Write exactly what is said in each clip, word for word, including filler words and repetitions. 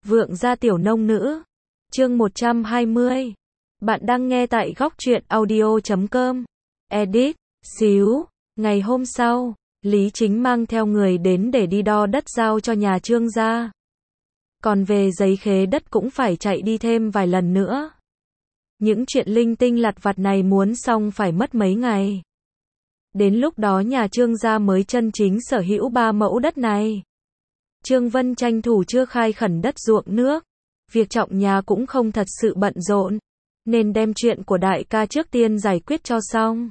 Vượng gia tiểu nông nữ. Chương một trăm hai mươi. Bạn đang nghe tại góc truyện audio chấm com. Edit. Xíu. Ngày hôm sau, Lý Chính mang theo người đến để đi đo đất giao cho nhà Trương gia. Còn về giấy khế đất cũng phải chạy đi thêm vài lần nữa. Những chuyện linh tinh lặt vặt này muốn xong phải mất mấy ngày. Đến lúc đó nhà Trương gia mới chân chính sở hữu ba mẫu đất này. Trương Vân tranh thủ chưa khai khẩn đất ruộng nước. Việc trọng nhà cũng không thật sự bận rộn, nên đem chuyện của đại ca trước tiên giải quyết cho xong.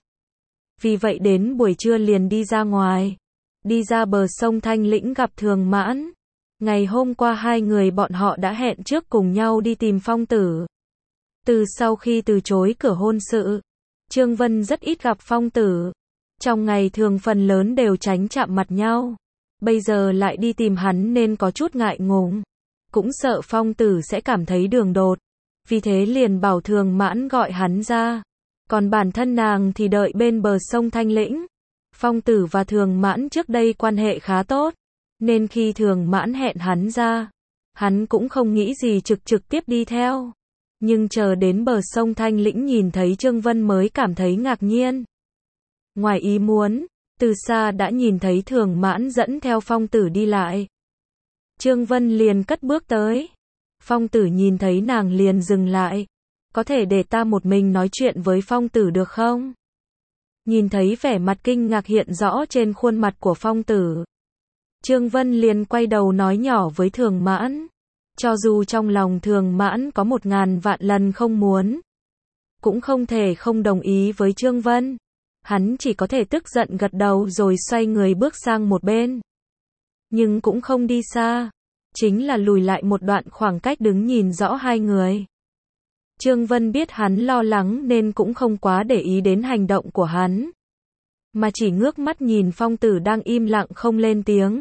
Vì vậy đến buổi trưa liền đi ra ngoài. Đi ra bờ sông Thanh Lĩnh gặp Thường Mãn. Ngày hôm qua hai người bọn họ đã hẹn trước cùng nhau đi tìm Phong Tử. Từ sau khi từ chối cửa hôn sự, Trương Vân rất ít gặp Phong Tử. Trong ngày thường phần lớn đều tránh chạm mặt nhau. Bây giờ lại đi tìm hắn nên có chút ngại ngùng. Cũng sợ Phong Tử sẽ cảm thấy đường đột. Vì thế liền bảo Thường Mãn gọi hắn ra. Còn bản thân nàng thì đợi bên bờ sông Thanh Lĩnh. Phong Tử và Thường Mãn trước đây quan hệ khá tốt. Nên khi Thường Mãn hẹn hắn ra, hắn cũng không nghĩ gì trực trực tiếp đi theo. Nhưng chờ đến bờ sông Thanh Lĩnh nhìn thấy Trương Vân mới cảm thấy ngạc nhiên. Ngoài ý muốn, từ xa đã nhìn thấy Thường Mãn dẫn theo Phong Tử đi lại. Trương Vân liền cất bước tới. Phong Tử nhìn thấy nàng liền dừng lại. Có thể để ta một mình nói chuyện với Phong Tử được không? Nhìn thấy vẻ mặt kinh ngạc hiện rõ trên khuôn mặt của Phong Tử, Trương Vân liền quay đầu nói nhỏ với Thường Mãn. Cho dù trong lòng Thường Mãn có một ngàn vạn lần không muốn, cũng không thể không đồng ý với Trương Vân. Hắn chỉ có thể tức giận gật đầu rồi xoay người bước sang một bên. Nhưng cũng không đi xa, chính là lùi lại một đoạn khoảng cách đứng nhìn rõ hai người. Trương Vân biết hắn lo lắng nên cũng không quá để ý đến hành động của hắn, mà chỉ ngước mắt nhìn Phong Tử đang im lặng không lên tiếng.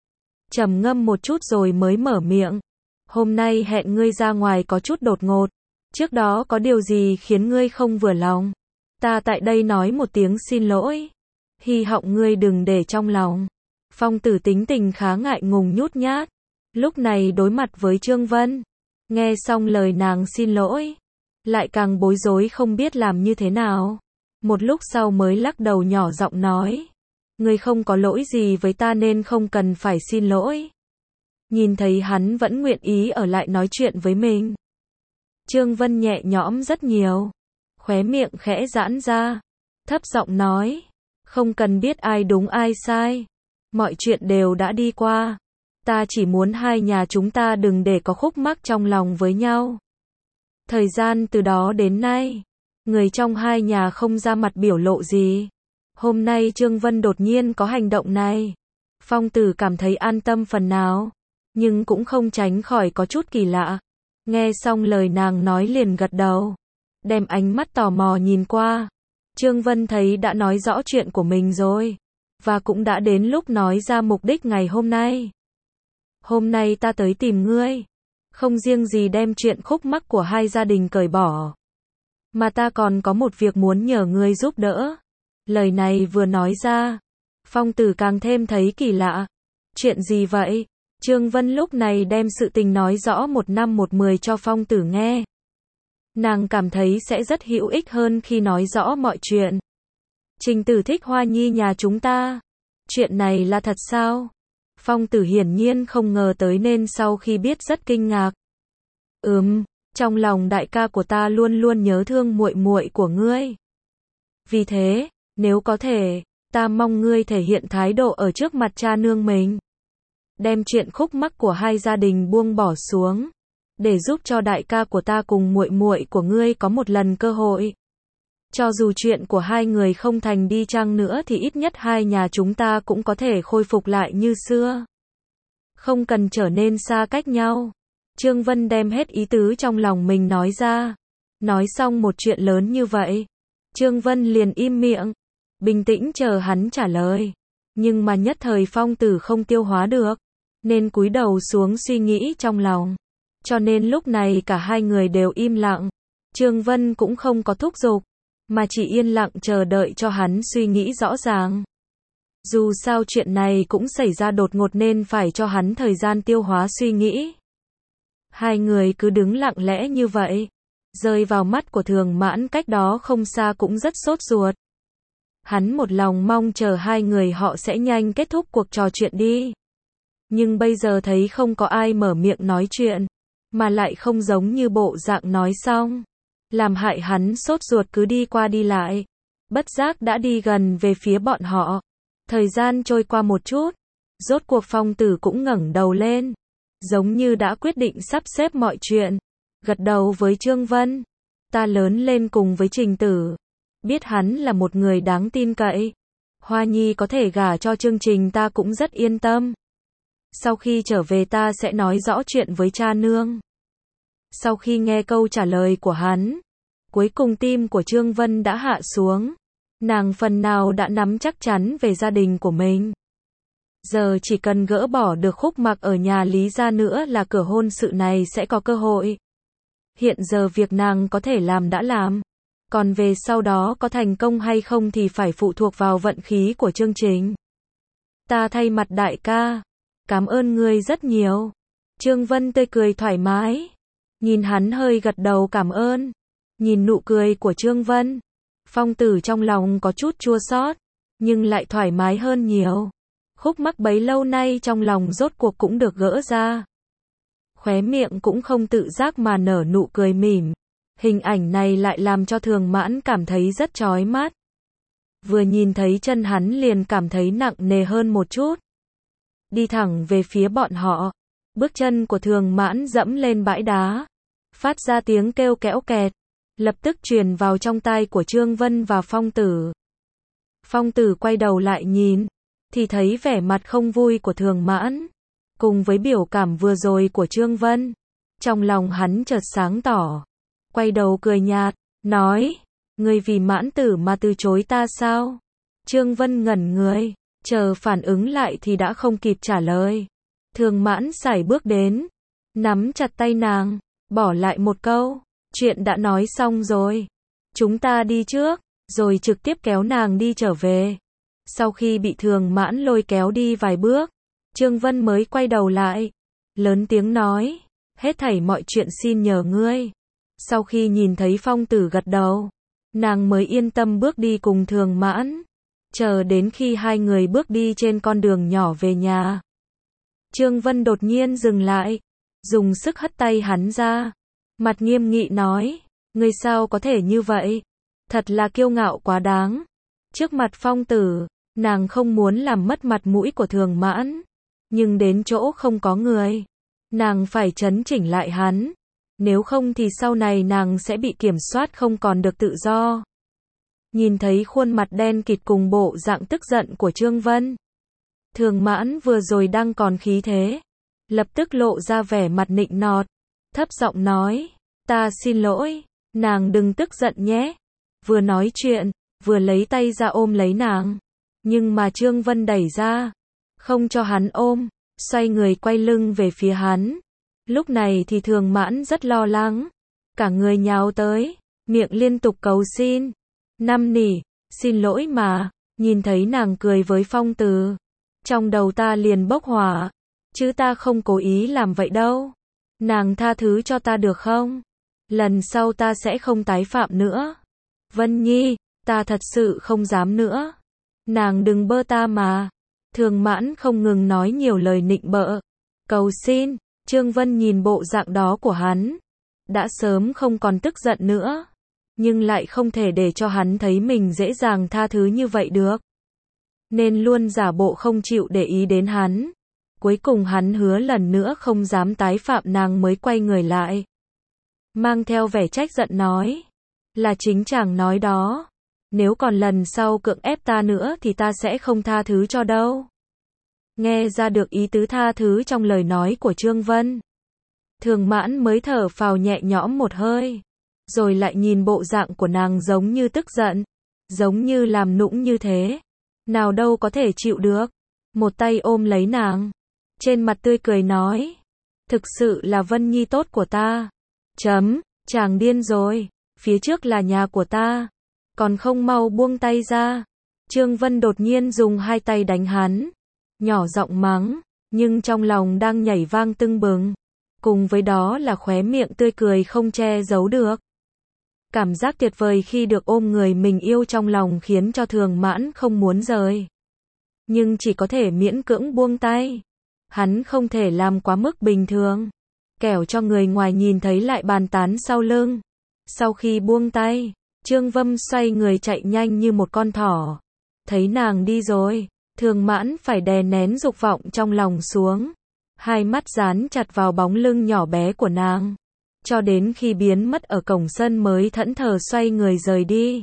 Trầm ngâm một chút rồi mới mở miệng. Hôm nay hẹn ngươi ra ngoài có chút đột ngột. Trước đó có điều gì khiến ngươi không vừa lòng? Ta tại đây nói một tiếng xin lỗi. Hy vọng ngươi đừng để trong lòng. Phong Tử tính tình khá ngại ngùng nhút nhát. Lúc này đối mặt với Trương Vân, nghe xong lời nàng xin lỗi, lại càng bối rối không biết làm như thế nào. Một lúc sau mới lắc đầu nhỏ giọng nói. Ngươi không có lỗi gì với ta nên không cần phải xin lỗi. Nhìn thấy hắn vẫn nguyện ý ở lại nói chuyện với mình, Trương Vân nhẹ nhõm rất nhiều. Khóe miệng khẽ giãn ra, thấp giọng nói. Không cần biết ai đúng ai sai. Mọi chuyện đều đã đi qua. Ta chỉ muốn hai nhà chúng ta đừng để có khúc mắc trong lòng với nhau. Thời gian từ đó đến nay, người trong hai nhà không ra mặt biểu lộ gì. Hôm nay Trương Vân đột nhiên có hành động này, Phong Tử cảm thấy an tâm phần nào, nhưng cũng không tránh khỏi có chút kỳ lạ. Nghe xong lời nàng nói liền gật đầu, đem ánh mắt tò mò nhìn qua. Trương Vân thấy đã nói rõ chuyện của mình rồi, và cũng đã đến lúc nói ra mục đích ngày hôm nay. Hôm nay ta tới tìm ngươi, không riêng gì đem chuyện khúc mắc của hai gia đình cởi bỏ, mà ta còn có một việc muốn nhờ ngươi giúp đỡ. Lời này vừa nói ra, Phong Tử càng thêm thấy kỳ lạ. Chuyện gì vậy? Trương Vân lúc này đem sự tình nói rõ một năm một mười cho Phong Tử nghe. Nàng cảm thấy sẽ rất hữu ích hơn khi nói rõ mọi chuyện. Trình Tử thích Hoa Nhi nhà chúng ta. Chuyện này là thật sao? Phong Tử hiển nhiên không ngờ tới nên sau khi biết rất kinh ngạc. Ừm, trong lòng đại ca của ta luôn luôn nhớ thương muội muội của ngươi. Vì thế, nếu có thể, ta mong ngươi thể hiện thái độ ở trước mặt cha nương mình. Đem chuyện khúc mắc của hai gia đình buông bỏ xuống, để giúp cho đại ca của ta cùng muội muội của ngươi có một lần cơ hội. Cho dù chuyện của hai người không thành đi chăng nữa thì ít nhất hai nhà chúng ta cũng có thể khôi phục lại như xưa. Không cần trở nên xa cách nhau. Trương Vân đem hết ý tứ trong lòng mình nói ra. Nói xong một chuyện lớn như vậy, Trương Vân liền im miệng, bình tĩnh chờ hắn trả lời. Nhưng mà nhất thời Phong Tử không tiêu hóa được, nên cúi đầu xuống suy nghĩ trong lòng. Cho nên lúc này cả hai người đều im lặng. Trương Vân cũng không có thúc giục, mà chỉ yên lặng chờ đợi cho hắn suy nghĩ rõ ràng. Dù sao chuyện này cũng xảy ra đột ngột nên phải cho hắn thời gian tiêu hóa suy nghĩ. Hai người cứ đứng lặng lẽ như vậy, rơi vào mắt của Thường Mãn cách đó không xa cũng rất sốt ruột. Hắn một lòng mong chờ hai người họ sẽ nhanh kết thúc cuộc trò chuyện đi. Nhưng bây giờ thấy không có ai mở miệng nói chuyện, mà lại không giống như bộ dạng nói xong, làm hại hắn sốt ruột cứ đi qua đi lại. Bất giác đã đi gần về phía bọn họ. Thời gian trôi qua một chút, rốt cuộc Phong Tử cũng ngẩng đầu lên, giống như đã quyết định sắp xếp mọi chuyện, gật đầu với Trương Vân. Ta lớn lên cùng với Trình Tử, biết hắn là một người đáng tin cậy. Hoa Nhi có thể gả cho chương trình ta cũng rất yên tâm. Sau khi trở về ta sẽ nói rõ chuyện với cha nương. Sau khi nghe câu trả lời của hắn, cuối cùng tim của Trương Vân đã hạ xuống. Nàng phần nào đã nắm chắc chắn về gia đình của mình. Giờ chỉ cần gỡ bỏ được khúc mắc ở nhà Lý gia nữa là cửa hôn sự này sẽ có cơ hội. Hiện giờ việc nàng có thể làm đã làm. Còn về sau đó có thành công hay không thì phải phụ thuộc vào vận khí của chương trình. Ta thay mặt đại ca, cảm ơn ngươi rất nhiều. Trương Vân tươi cười thoải mái. Nhìn hắn hơi gật đầu cảm ơn. Nhìn nụ cười của Trương Vân, Phong Tử trong lòng có chút chua xót, nhưng lại thoải mái hơn nhiều. Khúc mắc bấy lâu nay trong lòng rốt cuộc cũng được gỡ ra. Khóe miệng cũng không tự giác mà nở nụ cười mỉm. Hình ảnh này lại làm cho Thường Mãn cảm thấy rất chói mắt. Vừa nhìn thấy chân hắn liền cảm thấy nặng nề hơn một chút. Đi thẳng về phía bọn họ. Bước chân của Thường Mãn dẫm lên bãi đá, phát ra tiếng kêu kéo kẹt, lập tức truyền vào trong tai của Trương Vân và Phong Tử. Phong Tử quay đầu lại nhìn, thì thấy vẻ mặt không vui của Thường Mãn, cùng với biểu cảm vừa rồi của Trương Vân. Trong lòng hắn chợt sáng tỏ, quay đầu cười nhạt, nói, ngươi vì Mãn Tử mà từ chối ta sao? Trương Vân ngẩn người, chờ phản ứng lại thì đã không kịp trả lời. Thường Mãn sải bước đến, nắm chặt tay nàng, bỏ lại một câu, chuyện đã nói xong rồi, chúng ta đi trước, rồi trực tiếp kéo nàng đi trở về. Sau khi bị Thường Mãn lôi kéo đi vài bước, Trương Vân mới quay đầu lại, lớn tiếng nói, hết thảy mọi chuyện xin nhờ ngươi. Sau khi nhìn thấy Phong Tử gật đầu, nàng mới yên tâm bước đi cùng Thường Mãn, chờ đến khi hai người bước đi trên con đường nhỏ về nhà. Trương Vân đột nhiên dừng lại, dùng sức hất tay hắn ra, mặt nghiêm nghị nói, ngươi sao có thể như vậy? Thật là kiêu ngạo quá đáng. Trước mặt Phong Tử, nàng không muốn làm mất mặt mũi của Thường Mãn, nhưng đến chỗ không có người, nàng phải trấn chỉnh lại hắn, nếu không thì sau này nàng sẽ bị kiểm soát không còn được tự do. Nhìn thấy khuôn mặt đen kịt cùng bộ dạng tức giận của Trương Vân, Thường Mãn vừa rồi đang còn khí thế, lập tức lộ ra vẻ mặt nịnh nọt, thấp giọng nói, ta xin lỗi, nàng đừng tức giận nhé. Vừa nói chuyện, vừa lấy tay ra ôm lấy nàng, nhưng mà Trương Vân đẩy ra, không cho hắn ôm, xoay người quay lưng về phía hắn. Lúc này thì Thường Mãn rất lo lắng, cả người nhào tới, miệng liên tục cầu xin, năn nỉ, xin lỗi mà. Nhìn thấy nàng cười với Phong Tử, trong đầu ta liền bốc hỏa, chứ ta không cố ý làm vậy đâu. Nàng tha thứ cho ta được không? Lần sau ta sẽ không tái phạm nữa. Vân Nhi, ta thật sự không dám nữa. Nàng đừng bơ ta mà. Thường Mãn không ngừng nói nhiều lời nịnh bợ, cầu xin. Trương Vân nhìn bộ dạng đó của hắn, đã sớm không còn tức giận nữa, nhưng lại không thể để cho hắn thấy mình dễ dàng tha thứ như vậy được, nên luôn giả bộ không chịu để ý đến hắn. Cuối cùng hắn hứa lần nữa không dám tái phạm nàng mới quay người lại, mang theo vẻ trách giận nói, là chính chàng nói đó, nếu còn lần sau cưỡng ép ta nữa thì ta sẽ không tha thứ cho đâu. Nghe ra được ý tứ tha thứ trong lời nói của Trương Vân, Thường Mãn mới thở phào nhẹ nhõm một hơi, rồi lại nhìn bộ dạng của nàng giống như tức giận, giống như làm nũng như thế, nào đâu có thể chịu được. Một tay ôm lấy nàng, trên mặt tươi cười nói, thực sự là Vân Nhi tốt của ta. Chấm, chàng điên rồi, phía trước là nhà của ta, còn không mau buông tay ra. Trương Vân đột nhiên dùng hai tay đánh hắn, nhỏ giọng mắng, nhưng trong lòng đang nhảy vang tưng bừng. cùng với đó là khóe miệng tươi cười không che giấu được. Cảm giác tuyệt vời khi được ôm người mình yêu trong lòng khiến cho Thường Mãn không muốn rời. Nhưng chỉ có thể miễn cưỡng buông tay. Hắn không thể làm quá mức bình thường, kẻo cho người ngoài nhìn thấy lại bàn tán sau lưng. Sau khi buông tay, Trương Vâm xoay người chạy nhanh như một con thỏ. Thấy nàng đi rồi, Thường Mãn phải đè nén dục vọng trong lòng xuống. Hai mắt dán chặt vào bóng lưng nhỏ bé của nàng. Cho đến khi biến mất ở cổng sân mới thẫn thờ xoay người rời đi.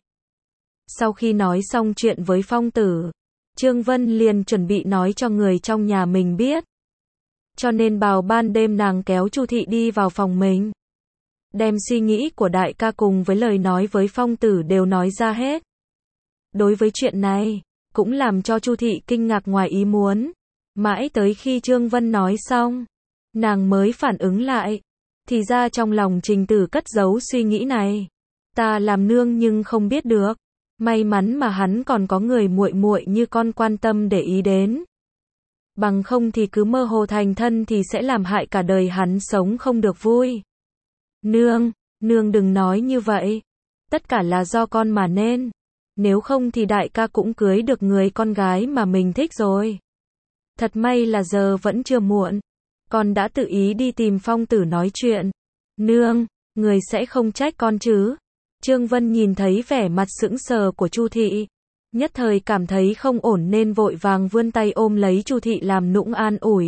Sau khi nói xong chuyện với Phong Tử, Trương Vân liền chuẩn bị nói cho người trong nhà mình biết. Cho nên vào ban đêm nàng kéo Chu Thị đi vào phòng mình. Đem suy nghĩ của đại ca cùng với lời nói với Phong Tử đều nói ra hết. Đối với chuyện này, cũng làm cho Chu Thị kinh ngạc ngoài ý muốn. Mãi tới khi Trương Vân nói xong, nàng mới phản ứng lại. Thì ra trong lòng Trình Tử cất giấu suy nghĩ này. Ta làm nương nhưng không biết được. May mắn mà hắn còn có người muội muội như con quan tâm để ý đến. Bằng không thì cứ mơ hồ thành thân thì sẽ làm hại cả đời hắn sống không được vui. Nương, nương đừng nói như vậy. Tất cả là do con mà nên. Nếu không thì đại ca cũng cưới được người con gái mà mình thích rồi. Thật may là giờ vẫn chưa muộn. Con đã tự ý đi tìm Phong Tử nói chuyện. Nương, người sẽ không trách con chứ? Trương Vân nhìn thấy vẻ mặt sững sờ của Chu Thị, nhất thời cảm thấy không ổn nên vội vàng vươn tay ôm lấy Chu Thị làm nũng an ủi.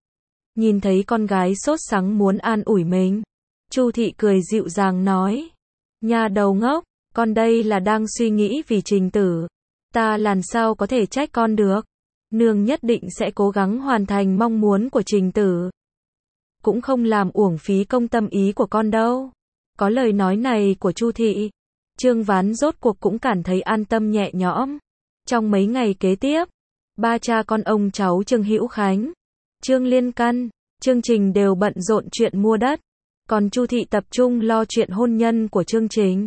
Nhìn thấy con gái sốt sắng muốn an ủi mình, Chu Thị cười dịu dàng nói: "Nhà đầu ngốc, con đây là đang suy nghĩ vì Trình Tử, ta làm sao có thể trách con được. Nương nhất định sẽ cố gắng hoàn thành mong muốn của Trình Tử. Cũng không làm uổng phí công tâm ý của con đâu." Có lời nói này của Chu Thị, Trương Ván rốt cuộc cũng cảm thấy an tâm nhẹ nhõm. Trong mấy ngày kế tiếp, ba cha con ông cháu Trương Hữu Khánh, Trương Liên Căn, Trương Trình đều bận rộn chuyện mua đất, còn Chu Thị tập trung lo chuyện hôn nhân của Trương Trình.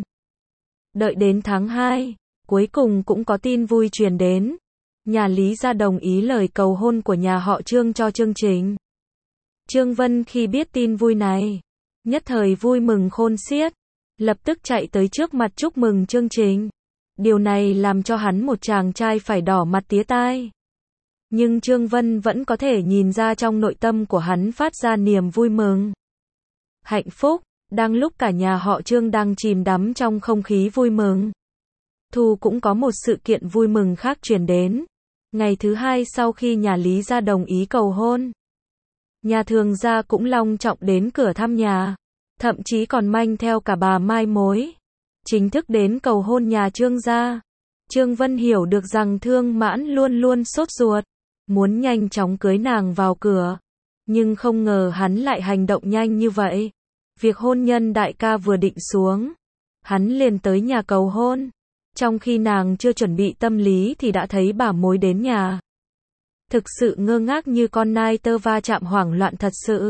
Đợi đến tháng hai, cuối cùng cũng có tin vui truyền đến. Nhà Lý gia đồng ý lời cầu hôn của nhà họ Trương cho Trương Trình. Trương Vân khi biết tin vui này, nhất thời vui mừng khôn xiết, lập tức chạy tới trước mặt chúc mừng Trương Trình. Điều này làm cho hắn một chàng trai phải đỏ mặt tía tai. Nhưng Trương Vân vẫn có thể nhìn ra trong nội tâm của hắn phát ra niềm vui mừng, hạnh phúc. Đang lúc cả nhà họ Trương đang chìm đắm trong không khí vui mừng, Thu cũng có một sự kiện vui mừng khác truyền đến. Ngày thứ hai sau khi nhà Lý gia đồng ý cầu hôn, nhà Thường gia cũng long trọng đến cửa thăm nhà, thậm chí còn manh theo cả bà mai mối, chính thức đến cầu hôn nhà Trương gia. Trương Vân hiểu được rằng Thương Mãn luôn luôn sốt ruột, muốn nhanh chóng cưới nàng vào cửa, nhưng không ngờ hắn lại hành động nhanh như vậy. Việc hôn nhân đại ca vừa định xuống, hắn liền tới nhà cầu hôn, trong khi nàng chưa chuẩn bị tâm lý thì đã thấy bà mối đến nhà. Thực sự ngơ ngác như con nai tơ va chạm, hoảng loạn thật sự.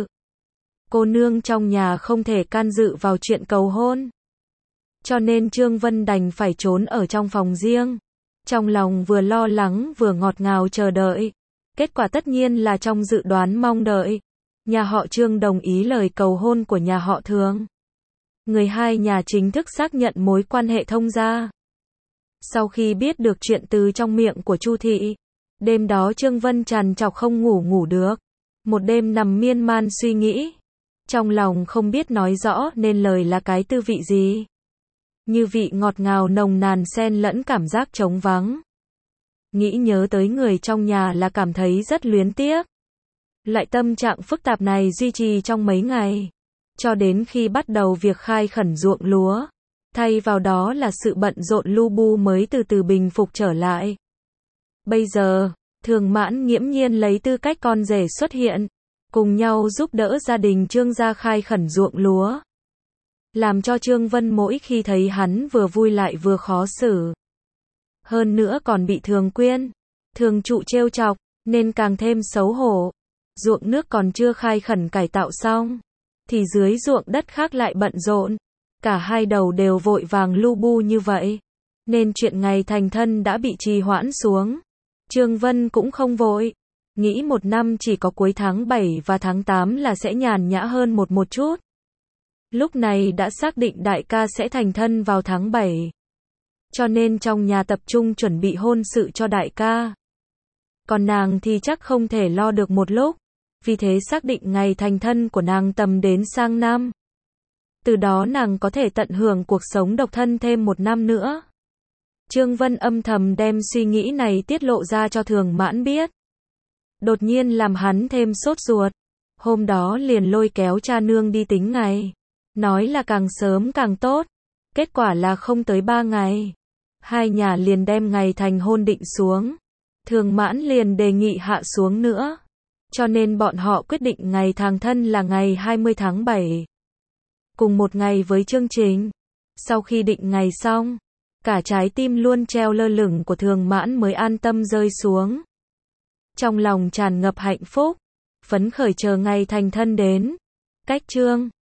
Cô nương trong nhà không thể can dự vào chuyện cầu hôn, cho nên Trương Vân đành phải trốn ở trong phòng riêng. Trong lòng vừa lo lắng vừa ngọt ngào chờ đợi. Kết quả tất nhiên là trong dự đoán mong đợi. Nhà họ Trương đồng ý lời cầu hôn của nhà họ Thường. Người hai nhà chính thức xác nhận mối quan hệ thông gia. Sau khi biết được chuyện từ trong miệng của Chu Thị, đêm đó Trương Vân trằn trọc không ngủ ngủ được. Một đêm nằm miên man suy nghĩ. Trong lòng không biết nói rõ nên lời là cái tư vị gì. Như vị ngọt ngào nồng nàn xen lẫn cảm giác trống vắng. Nghĩ nhớ tới người trong nhà là cảm thấy rất luyến tiếc. Lại tâm trạng phức tạp này duy trì trong mấy ngày, cho đến khi bắt đầu việc khai khẩn ruộng lúa. Thay vào đó là sự bận rộn lu bu mới từ từ bình phục trở lại. Bây giờ, Thường Mãn nghiễm nhiên lấy tư cách con rể xuất hiện, cùng nhau giúp đỡ gia đình Trương gia khai khẩn ruộng lúa. Làm cho Trương Vân mỗi khi thấy hắn vừa vui lại vừa khó xử. Hơn nữa còn bị Thường Quyên, Thường Trụ trêu chọc, nên càng thêm xấu hổ. Ruộng nước còn chưa khai khẩn cải tạo xong, thì dưới ruộng đất khác lại bận rộn. Cả hai đầu đều vội vàng lu bu như vậy, nên chuyện ngày thành thân đã bị trì hoãn xuống. Trương Vân cũng không vội, nghĩ một năm chỉ có cuối tháng bảy và tháng tám là sẽ nhàn nhã hơn một một chút. Lúc này đã xác định đại ca sẽ thành thân vào tháng bảy. Cho nên trong nhà tập trung chuẩn bị hôn sự cho đại ca. Còn nàng thì chắc không thể lo được một lúc. Vì thế xác định ngày thành thân của nàng tầm đến sang năm. Từ đó nàng có thể tận hưởng cuộc sống độc thân thêm một năm nữa. Trương Vân âm thầm đem suy nghĩ này tiết lộ ra cho Thường Mãn biết. Đột nhiên làm hắn thêm sốt ruột. Hôm đó liền lôi kéo cha nương đi tính ngày. Nói là càng sớm càng tốt. Kết quả là không tới ba ngày. Hai nhà liền đem ngày thành hôn định xuống. Thường Mãn liền đề nghị hạ xuống nữa. Cho nên bọn họ quyết định ngày thành thân là ngày hai mươi tháng bảy. Cùng một ngày với chương trình. Sau khi định ngày xong, cả trái tim luôn treo lơ lửng của Thường Mãn mới an tâm rơi xuống. Trong lòng tràn ngập hạnh phúc, phấn khởi chờ ngày thành thân đến. Cách Trương